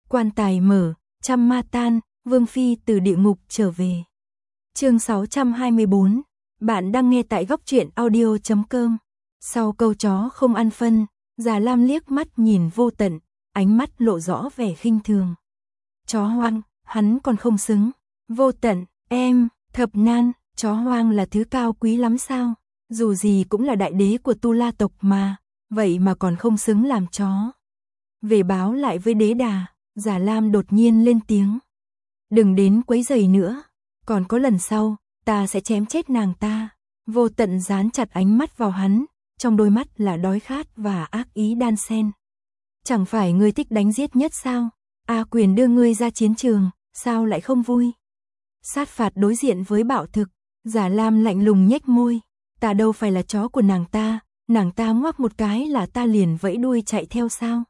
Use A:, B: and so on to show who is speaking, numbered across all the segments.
A: Quan tài mở, trăm ma tan, Vương Phi từ địa ngục trở về. Chương 624, bạn đang nghe tại góc truyện audio.com. Sau câu chó không ăn phân, Già Lam liếc mắt nhìn Vô Tận, ánh mắt lộ rõ vẻ khinh thường. Chó hoang, hắn còn không xứng. Vô Tận, em, Thập Nan, chó hoang là thứ cao quý lắm sao? Dù gì cũng là đại đế của Tu La tộc mà, vậy mà còn không xứng làm chó. Về báo lại với đế đà, Già Lam đột nhiên lên tiếng. Đừng đến quấy rầy nữa, còn có lần sau, ta sẽ chém chết nàng ta. Vô Tận dán chặt ánh mắt vào hắn, trong đôi mắt là đói khát và ác ý đan xen. Chẳng phải ngươi thích đánh giết nhất sao? A Quyền đưa ngươi ra chiến trường, sao lại không vui? Sát phạt đối diện với bạo thực, Già Lam lạnh lùng nhếch môi. Ta đâu phải là chó của nàng ta ngoắc một cái là ta liền vẫy đuôi chạy theo sao?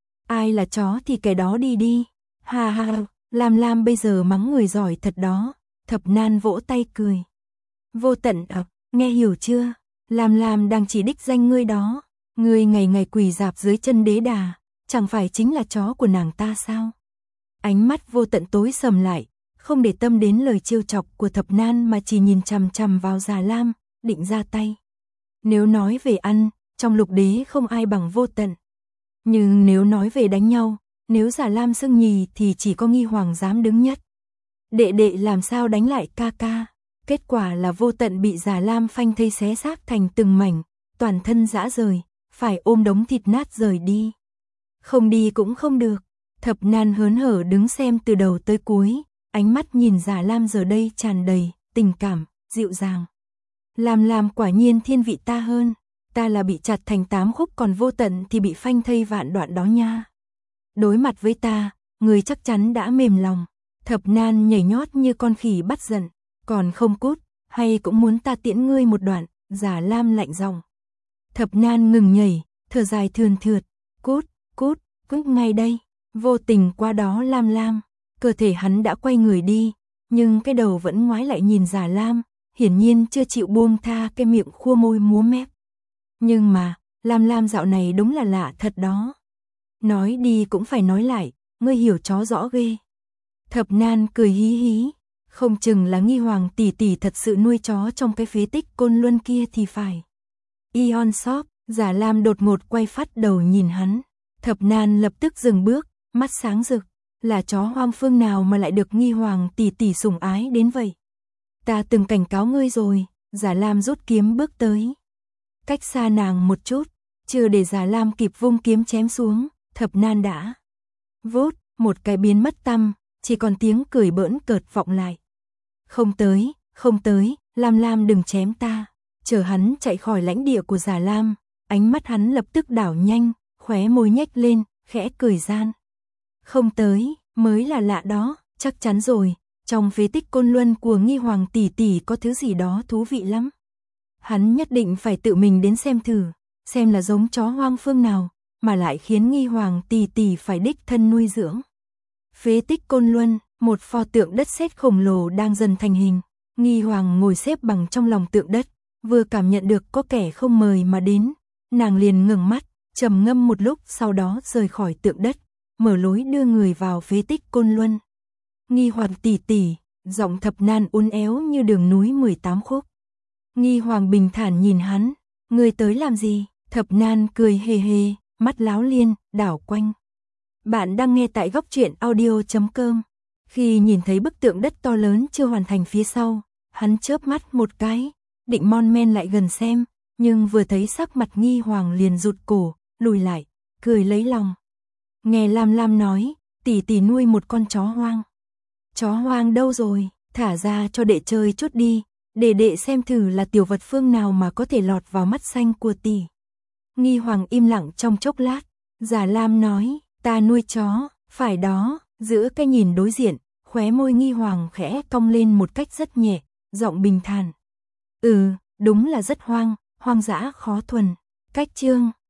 A: Ai là chó thì kẻ đó đi đi. Ha ha, Lam bây giờ mắng người giỏi thật đó. Thập Nan vỗ tay cười. Vô Tận nghe hiểu chưa? Lam đang chỉ đích danh ngươi đó. Ngươi ngày ngày quỳ rạp dưới chân đế đà, chẳng phải chính là chó của nàng ta sao? Ánh mắt Vô Tận tối sầm lại, không để tâm đến lời trêu chọc của Thập Nan mà chỉ nhìn chằm chằm vào Già Lam, định ra tay. Nếu nói về ăn, trong lục đế không ai bằng Vô Tận. Nhưng nếu nói về đánh nhau, nếu Già Lam xưng nhì thì chỉ có Nghi Hoàng dám đứng nhất. Đệ đệ làm sao đánh lại ca ca? Kết quả là Vô Tận bị Già Lam phanh thây xé xác thành từng mảnh, toàn thân rã rời, phải ôm đống thịt nát rời đi. Không đi cũng không được. Thập Nan hớn hở đứng xem từ đầu tới cuối, ánh mắt nhìn Già Lam giờ đây tràn đầy tình cảm, dịu dàng. Lam quả nhiên thiên vị ta hơn, ta là bị chặt thành 8 khúc còn Vô Tận thì bị phanh thây vạn đoạn đó nha. Đối mặt với ta, người chắc chắn đã mềm lòng. Thập Nan nhảy nhót như con khỉ bắt giận, còn không cút, hay cũng muốn ta tiễn ngươi một đoạn? Già Lam lạnh giọng. Thập Nan ngừng nhảy, thở dài thườn thượt, cút ngay đây. Vô tình qua đó Lam, cơ thể hắn đã quay người đi, nhưng cái đầu vẫn ngoái lại nhìn Già Lam, hiển nhiên chưa chịu buông tha cái miệng khua môi múa mép. Nhưng mà, Lam dạo này đúng là lạ thật đó. Nói đi cũng phải nói lại, ngươi hiểu chó rõ ghê. Thập Nan cười hí hí, không chừng là Nghi Hoàng tỷ tỷ thật sự nuôi chó trong cái phế tích Côn Luân kia thì phải. Ion Shop, Già Lam đột ngột quay phát đầu nhìn hắn. Thập Nan lập tức dừng bước, mắt sáng rực. Là chó hoang phương nào mà lại được Nghi Hoàng tỷ tỷ sủng ái đến vậy? Ta từng cảnh cáo ngươi rồi. Già Lam rút kiếm bước tới. Cách xa nàng một chút, chưa để Già Lam kịp vung kiếm chém xuống, Thập Nan đã vút, một cái biến mất tăm, chỉ còn tiếng cười bỡn cợt vọng lại. Không tới, Lam đừng chém ta. Chờ hắn chạy khỏi lãnh địa của Già Lam, ánh mắt hắn lập tức đảo nhanh, khóe môi nhếch lên, khẽ cười gian. Không tới, mới là lạ đó, chắc chắn rồi, trong phế tích Côn Luân của Nghi Hoàng tỷ tỷ có thứ gì đó thú vị lắm. Hắn nhất định phải tự mình đến xem thử, xem là giống chó hoang phương nào, mà lại khiến Nghi Hoàng tỷ tỷ phải đích thân nuôi dưỡng. Phế tích Côn Luân, một pho tượng đất sét khổng lồ đang dần thành hình. Nghi Hoàng ngồi xếp bằng trong lòng tượng đất, vừa cảm nhận được có kẻ không mời mà đến, nàng liền ngừng mắt, trầm ngâm một lúc sau đó rời khỏi tượng đất, mở lối đưa người vào phế tích Côn Luân. Nghi Hoàng tỷ tỷ, giọng Thập Nan uốn éo như đường núi 18 khúc. Nghi Hoàng bình thản nhìn hắn, ngươi tới làm gì? Thập Nan cười hề hề, mắt láo liên, đảo quanh. Bạn đang nghe tại góc truyện audio.com. Khi nhìn thấy bức tượng đất to lớn chưa hoàn thành phía sau, hắn chớp mắt một cái, định mon men lại gần xem, nhưng vừa thấy sắc mặt Nghi Hoàng liền rụt cổ, lùi lại, cười lấy lòng. Nghe Lam nói, tỷ tỷ nuôi một con chó hoang. Chó hoang đâu rồi, thả ra cho đệ chơi chút đi, để đệ xem thử là tiểu vật phương nào mà có thể lọt vào mắt xanh của tỷ. Nghi Hoàng im lặng trong chốc lát, Già Lam nói, ta nuôi chó, phải đó. Giữa cái nhìn đối diện, khóe môi Nghi Hoàng khẽ cong lên một cách rất nhẹ, giọng bình thản. Đúng là rất hoang dã khó thuần. Cách chương